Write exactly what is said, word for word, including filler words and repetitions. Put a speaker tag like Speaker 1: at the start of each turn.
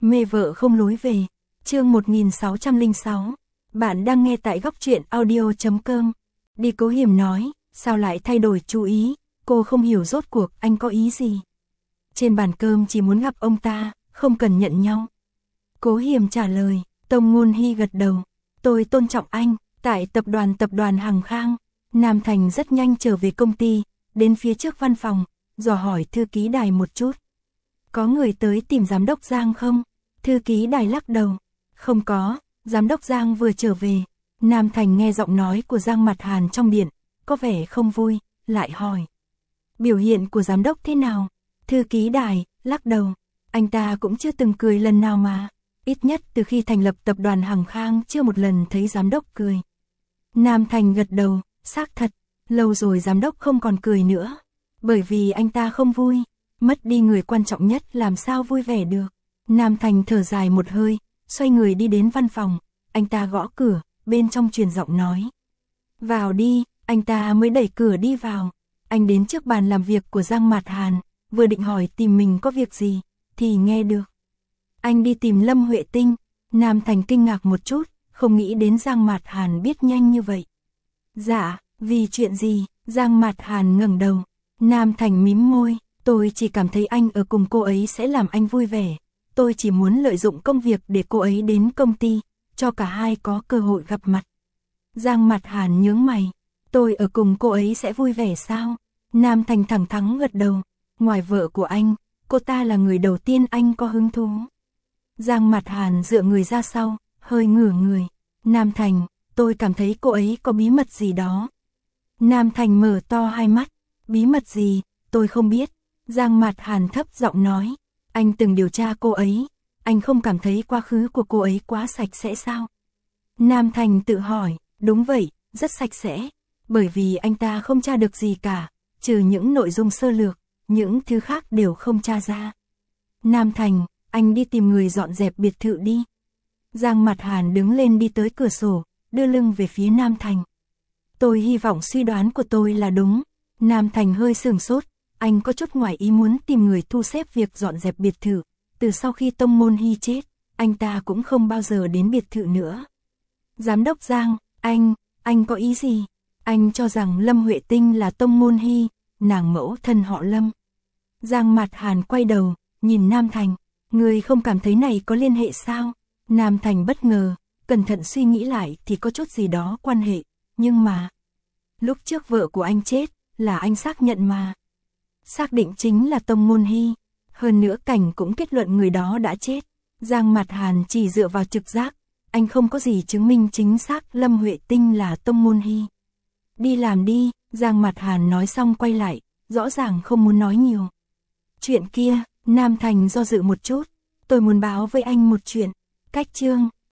Speaker 1: Mê vợ không lối về. Chương một nghìn sáu trăm lẻ sáu. Bạn đang nghe tại góc truyện audio chấm com. Đi Cố Hiềm nói, sao lại thay đổi chú ý, cô không hiểu rốt cuộc anh có ý gì. Trên bàn cơm chỉ muốn gặp ông ta, không cần nhận nhau. Cố Hiềm trả lời, Tông Ngôn Hy gật đầu. Tôi tôn trọng anh, tại tập đoàn tập đoàn Hằng Khang. Nam Thành rất nhanh trở về công ty, đến phía trước văn phòng, dò hỏi thư ký Đài một chút. Có người tới tìm giám đốc Giang không? Thư ký Đài lắc đầu. Không có, giám đốc Giang vừa trở về. Nam Thành nghe giọng nói của Giang Mặt Hàn trong điện, có vẻ không vui, lại hỏi. Biểu hiện của giám đốc thế nào? Thư ký Đài lắc đầu. Anh ta cũng chưa từng cười lần nào mà. Ít nhất từ khi thành lập tập đoàn Hằng Khang chưa một lần thấy giám đốc cười. Nam Thành gật đầu, xác thật, lâu rồi giám đốc không còn cười nữa. Bởi vì anh ta không vui, mất đi người quan trọng nhất làm sao vui vẻ được. Nam Thành thở dài một hơi, xoay người đi đến văn phòng, anh ta gõ cửa, bên trong truyền giọng nói. Vào đi, anh ta mới đẩy cửa đi vào. Anh đến trước bàn làm việc của Giang Mạt Hàn, vừa định hỏi tìm mình có việc gì, thì nghe được. Anh đi tìm Lâm Huệ Tinh. Nam Thành kinh ngạc một chút, không nghĩ đến Giang Mạt Hàn biết nhanh như vậy. Dạ, vì chuyện gì? Giang Mạt Hàn ngẩng đầu. Nam Thành mím môi, tôi chỉ cảm thấy anh ở cùng cô ấy sẽ làm anh vui vẻ. Tôi chỉ muốn lợi dụng công việc để cô ấy đến công ty, cho cả hai có cơ hội gặp mặt. Giang Mạt Hàn nhướng mày, tôi ở cùng cô ấy sẽ vui vẻ sao? Nam Thành thẳng thắn gật đầu, ngoài vợ của anh, cô ta là người đầu tiên anh có hứng thú. Giang Mạt Hàn dựa người ra sau, hơi ngửa người. Nam Thành, tôi cảm thấy cô ấy có bí mật gì đó. Nam Thành mở to hai mắt, bí mật gì, tôi không biết. Giang Mạt Hàn thấp giọng nói, anh từng điều tra cô ấy, anh không cảm thấy quá khứ của cô ấy quá sạch sẽ sao? Nam Thành tự hỏi, đúng vậy, rất sạch sẽ, bởi vì anh ta không tra được gì cả, trừ những nội dung sơ lược, những thứ khác đều không tra ra. Nam Thành, anh đi tìm người dọn dẹp biệt thự đi. Giang Mạt Hàn đứng lên đi tới cửa sổ, đưa lưng về phía Nam Thành. Tôi hy vọng suy đoán của tôi là đúng. Nam Thành hơi sửng sốt, anh có chút ngoài ý muốn tìm người thu xếp việc dọn dẹp biệt thự. Từ sau khi Tông Ngôn Hy chết, anh ta cũng không bao giờ đến biệt thự nữa. Giám đốc Giang, anh, anh có ý gì? Anh cho rằng Lâm Huệ Tinh là Tông Ngôn Hy, nàng mẫu thân họ Lâm. Giang Mạt Hàn quay đầu, nhìn Nam Thành, người không cảm thấy này có liên hệ sao? Nam Thành bất ngờ, cẩn thận suy nghĩ lại thì có chút gì đó quan hệ, nhưng mà... Lúc trước vợ của anh chết, là anh xác nhận mà. Xác định chính là Tông Ngôn Hy, hơn nữa cảnh cũng kết luận người đó đã chết. Giang Mạt Hàn chỉ dựa vào trực giác, anh không có gì chứng minh chính xác Lâm Huệ Tinh là Tông Ngôn Hy. Đi làm đi, Giang Mạt Hàn nói xong quay lại, rõ ràng không muốn nói nhiều. Chuyện kia, Nam Thành do dự một chút, tôi muốn báo với anh một chuyện. Cách chương,